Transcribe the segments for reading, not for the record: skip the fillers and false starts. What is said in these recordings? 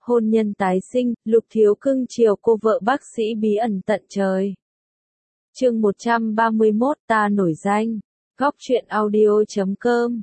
hôn nhân tái sinh, Lục Thiếu cưng chiều cô vợ bác sĩ bí ẩn tận trời. Chương 131 ta nổi danh. Góc truyện audio.com.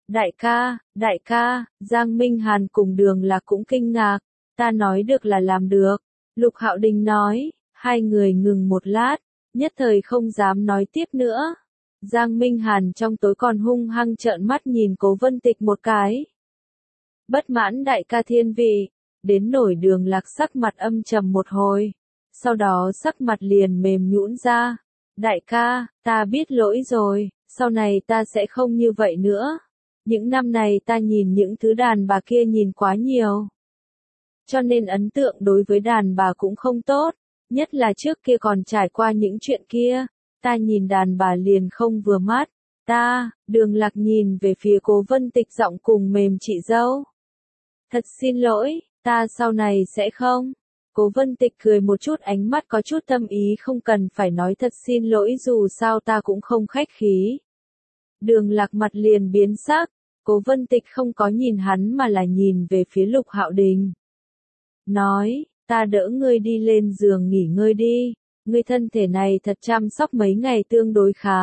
Đại ca, Giang Minh Hàn cùng Đường Lạc cũng kinh ngạc, ta nói được là làm được. Lục Hạo Đình nói, hai người ngừng một lát, nhất thời không dám nói tiếp nữa. Giang Minh Hàn trong tối còn hung hăng trợn mắt nhìn Cố Vân Tịch một cái. Bất mãn đại ca thiên vị, đến nổi Đường Lạc sắc mặt âm trầm một hồi, sau đó sắc mặt liền mềm nhũn ra. Đại ca, ta biết lỗi rồi, sau này ta sẽ không như vậy nữa. Những năm này ta nhìn những thứ đàn bà kia nhìn quá nhiều, cho nên ấn tượng đối với đàn bà cũng không tốt, nhất là trước kia còn trải qua những chuyện kia, ta nhìn đàn bà liền không vừa mắt. Đường Lạc nhìn về phía Cố Vân Tịch giọng cùng mềm chị dâu. Thật xin lỗi, ta sau này sẽ không. Cố Vân Tịch cười một chút, ánh mắt có chút tâm ý, không cần phải nói thật xin lỗi, dù sao ta cũng không khách khí. Đường Lạc mặt liền biến sắc, Cố Vân Tịch không có nhìn hắn mà là nhìn về phía Lục Hạo Đình. Nói, ta đỡ ngươi đi lên giường nghỉ ngơi đi, ngươi thân thể này thật chăm sóc mấy ngày tương đối khá.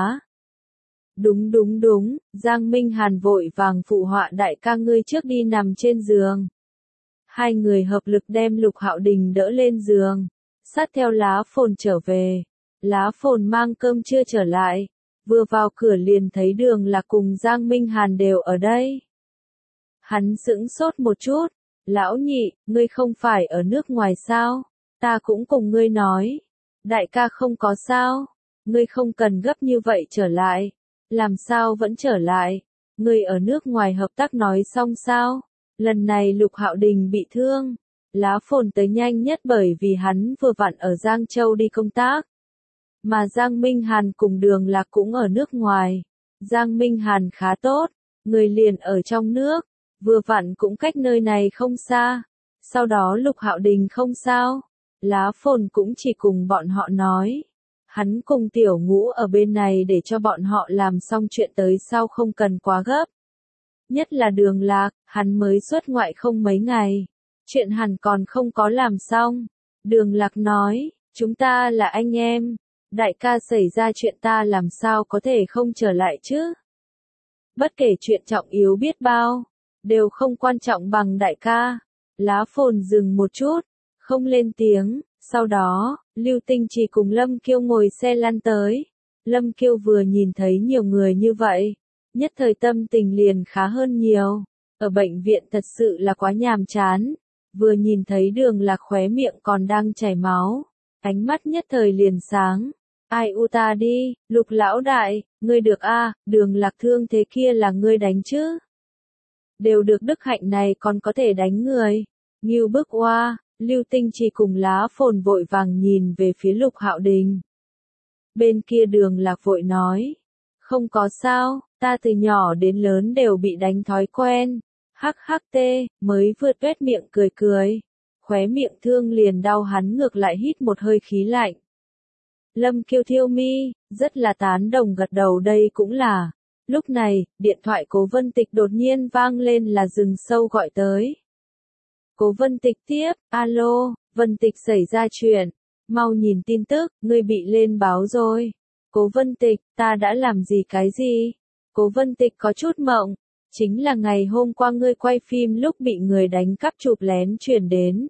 Đúng, Giang Minh Hàn vội vàng phụ họa, đại ca ngươi trước đi nằm trên giường. Hai người hợp lực đem Lục Hạo Đình đỡ lên giường, sát theo Lá Phồn trở về. Lá Phồn mang cơm trưa trở lại, vừa vào cửa liền thấy Đường Lạc cùng Giang Minh Hàn đều ở đây. Hắn sững sốt một chút, lão nhị, ngươi không phải ở nước ngoài sao? Ta cũng cùng ngươi nói. Đại ca không có sao, ngươi không cần gấp như vậy trở lại. Làm sao vẫn trở lại? Ngươi ở nước ngoài hợp tác nói xong sao? Lần này Lục Hạo Đình bị thương, Lá Phồn tới nhanh nhất bởi vì hắn vừa vặn ở Giang Châu đi công tác. Mà Giang Minh Hàn cùng Đường Lạc cũng ở nước ngoài. Giang Minh Hàn khá tốt, người liền ở trong nước, vừa vặn cũng cách nơi này không xa. Sau đó Lục Hạo Đình không sao, Lá Phồn cũng chỉ cùng bọn họ nói. Hắn cùng Tiểu Ngũ ở bên này để cho bọn họ làm xong chuyện tới sau không cần quá gấp. Nhất là Đường Lạc, hắn mới xuất ngoại không mấy ngày. Chuyện hẳn còn không có làm xong. Đường Lạc nói, chúng ta là anh em. Đại ca xảy ra chuyện ta làm sao có thể không trở lại chứ? Bất kể chuyện trọng yếu biết bao, đều không quan trọng bằng đại ca. Lá Phồn dừng một chút, không lên tiếng. Sau đó, Lưu Tinh chỉ cùng Lâm Kiêu ngồi xe lăn tới. Lâm Kiêu vừa nhìn thấy nhiều người như vậy, nhất thời tâm tình liền khá hơn nhiều. Ở bệnh viện thật sự là quá nhàm chán. Vừa nhìn thấy Đường Lạc khóe miệng còn đang chảy máu, ánh mắt nhất thời liền sáng. Ai u ta đi, Lục lão đại, ngươi được a, Đường Lạc thương thế kia là ngươi đánh chứ? Đều được đức hạnh này còn có thể đánh người. Ngưu bức oa. Lưu Tinh chỉ cùng Lá Phồn vội vàng nhìn về phía Lục Hạo Đình. Bên kia Đường Lạc vội nói, không có sao, ta từ nhỏ đến lớn đều bị đánh thói quen. Hắc tê, mới vừa tuét miệng cười, khóe miệng thương liền đau, hắn ngược lại hít một hơi khí lạnh. Lâm Kiêu thiêu mi, rất là tán đồng gật đầu, đây cũng là. Lúc này, điện thoại Cố Vân Tịch đột nhiên vang lên, là Rừng Sâu gọi tới. Cố Vân Tịch tiếp, alo, Vân Tịch xảy ra chuyện, mau nhìn tin tức, ngươi bị lên báo rồi. Cố Vân Tịch, ta đã làm gì cái gì? Cố Vân Tịch có chút mộng, chính là ngày hôm qua ngươi quay phim lúc bị người đánh cắp chụp lén truyền đến.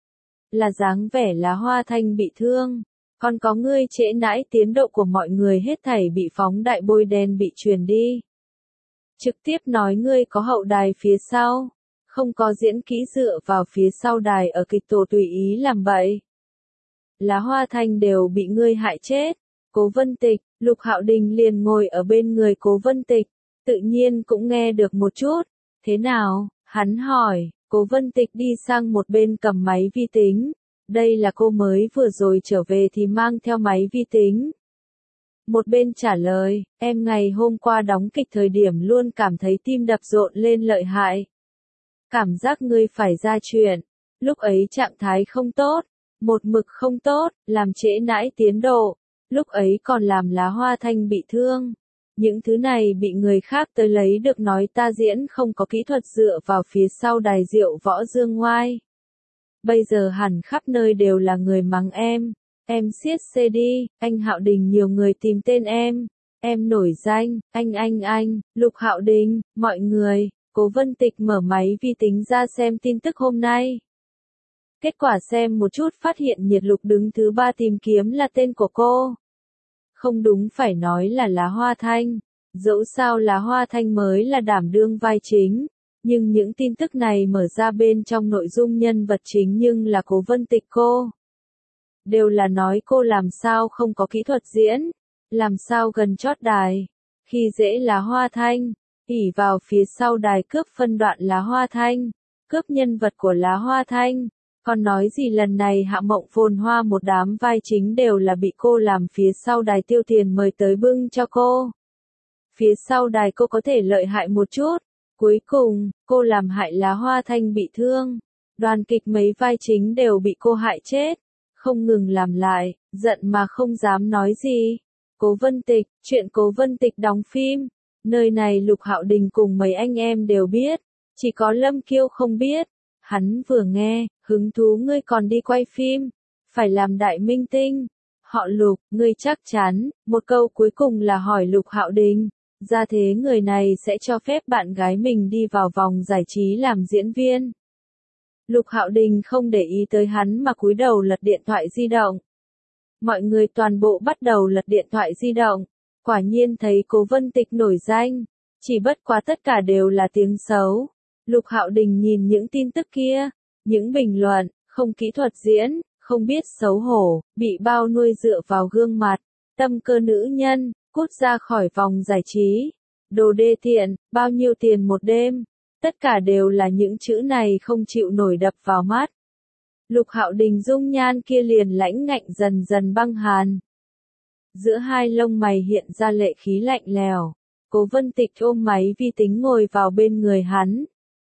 Là dáng vẻ Lá Hoa Thanh bị thương, còn có ngươi trễ nải tiến độ của mọi người hết thảy bị phóng đại bôi đen bị truyền đi. Trực tiếp nói ngươi có hậu đài phía sau. Không có diễn kỹ dựa vào phía sau đài ở kịch tổ tùy ý làm bậy. Lá Hoa Thanh đều bị ngươi hại chết. Cố Vân Tịch, Lục Hạo Đình liền ngồi ở bên người Cố Vân Tịch, tự nhiên cũng nghe được một chút. Thế nào? Hắn hỏi. Cố Vân Tịch đi sang một bên cầm máy vi tính. Đây là cô mới vừa rồi trở về thì mang theo máy vi tính. Một bên trả lời, em ngày hôm qua đóng kịch thời điểm luôn cảm thấy tim đập rộn lên lợi hại. Cảm giác ngươi phải ra chuyện, lúc ấy trạng thái không tốt, một mực không tốt, làm trễ nải tiến độ, lúc ấy còn làm Lá Hoa Thanh bị thương. Những thứ này bị người khác tới lấy được nói ta diễn không có kỹ thuật dựa vào phía sau đài Diệu Võ Dương Ngoai. Bây giờ hẳn khắp nơi đều là người mắng em siết xe đi, anh Hạo Đình nhiều người tìm tên em nổi danh, anh, Lục Hạo Đình, mọi người, Cố Vân Tịch mở máy vi tính ra xem tin tức hôm nay. Kết quả xem một chút phát hiện Nhiệt Lục đứng thứ 3 tìm kiếm là tên của cô. Không đúng phải nói là Lá Hoa Thanh, dẫu sao Lá Hoa Thanh mới là đảm đương vai chính, nhưng những tin tức này mở ra bên trong nội dung nhân vật chính nhưng là Cố Vân Tịch cô. Đều là nói cô làm sao không có kỹ thuật diễn, làm sao gần chót đài, khi dễ Lá Hoa Thanh, ỉ vào phía sau đài cướp phân đoạn Lá Hoa Thanh, cướp nhân vật của Lá Hoa Thanh. Còn nói gì lần này Hạ Mộng Phồn Hoa một đám vai chính đều là bị cô làm phía sau đài tiêu tiền mời tới bưng cho cô. Phía sau đài cô có thể lợi hại một chút, cuối cùng, cô làm hại Lá Hoa Thanh bị thương. Đoàn kịch mấy vai chính đều bị cô hại chết, không ngừng làm lại, giận mà không dám nói gì. Cố Vân Tịch, chuyện Cố Vân Tịch đóng phim, nơi này Lục Hạo Đình cùng mấy anh em đều biết, chỉ có Lâm Kiêu không biết. Hắn vừa nghe, hứng thú ngươi còn đi quay phim, phải làm đại minh tinh. Họ Lục, ngươi chắc chắn, một câu cuối cùng là hỏi Lục Hạo Đình, ra thế người này sẽ cho phép bạn gái mình đi vào vòng giải trí làm diễn viên. Lục Hạo Đình không để ý tới hắn mà cúi đầu lật điện thoại di động. Mọi người toàn bộ bắt đầu lật điện thoại di động, quả nhiên thấy Cố Vân Tịch nổi danh, chỉ bất quá tất cả đều là tiếng xấu. Lục Hạo Đình nhìn những tin tức kia, những bình luận, không kỹ thuật diễn, không biết xấu hổ, bị bao nuôi dựa vào gương mặt, tâm cơ nữ nhân, cút ra khỏi vòng giải trí, đồ đê tiện, bao nhiêu tiền một đêm, tất cả đều là những chữ này không chịu nổi đập vào mắt. Lục Hạo Đình dung nhan kia liền lãnh ngạnh dần dần băng hàn. Giữa hai lông mày hiện ra lệ khí lạnh lèo, Cố Vân Tịch ôm máy vi tính ngồi vào bên người hắn.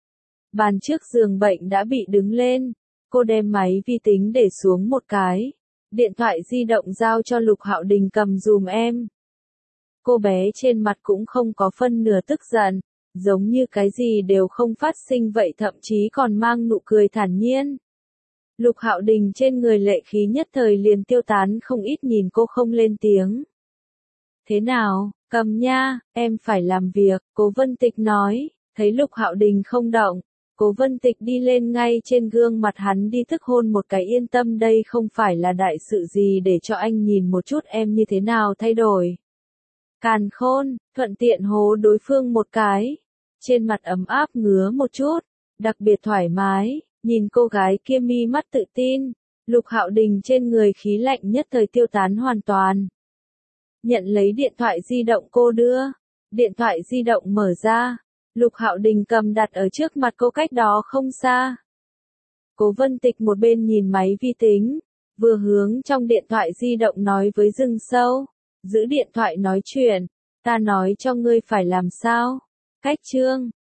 Bàn trước giường bệnh đã bị đứng lên, cô đem máy vi tính để xuống một cái, điện thoại di động giao cho Lục Hạo Đình cầm dùm em. Cô bé trên mặt cũng không có phân nửa tức giận, giống như cái gì đều không phát sinh vậy, thậm chí còn mang nụ cười thản nhiên. Lục Hạo Đình trên người lệ khí nhất thời liền tiêu tán không ít, nhìn cô không lên tiếng. Thế nào, cầm nha, em phải làm việc, Cố Vân Tịch nói, thấy Lục Hạo Đình không động. Cố Vân Tịch đi lên ngay trên gương mặt hắn đi thức hôn một cái, yên tâm đây không phải là đại sự gì, để cho anh nhìn một chút em như thế nào thay đổi. Càn khôn, thuận tiện hố đối phương một cái. Trên mặt ấm áp ngứa một chút, đặc biệt thoải mái, nhìn cô gái kia mi mắt tự tin. Lục Hạo Đình trên người khí lạnh nhất thời tiêu tán hoàn toàn. Nhận lấy điện thoại di động cô đưa. Điện thoại di động mở ra. Lục Hạo Đình cầm đặt ở trước mặt cô cách đó không xa. Cố Vân Tịch một bên nhìn máy vi tính, vừa hướng trong điện thoại di động nói với Dừng Sâu, giữ điện thoại nói chuyện, ta nói cho ngươi phải làm sao. Cách chương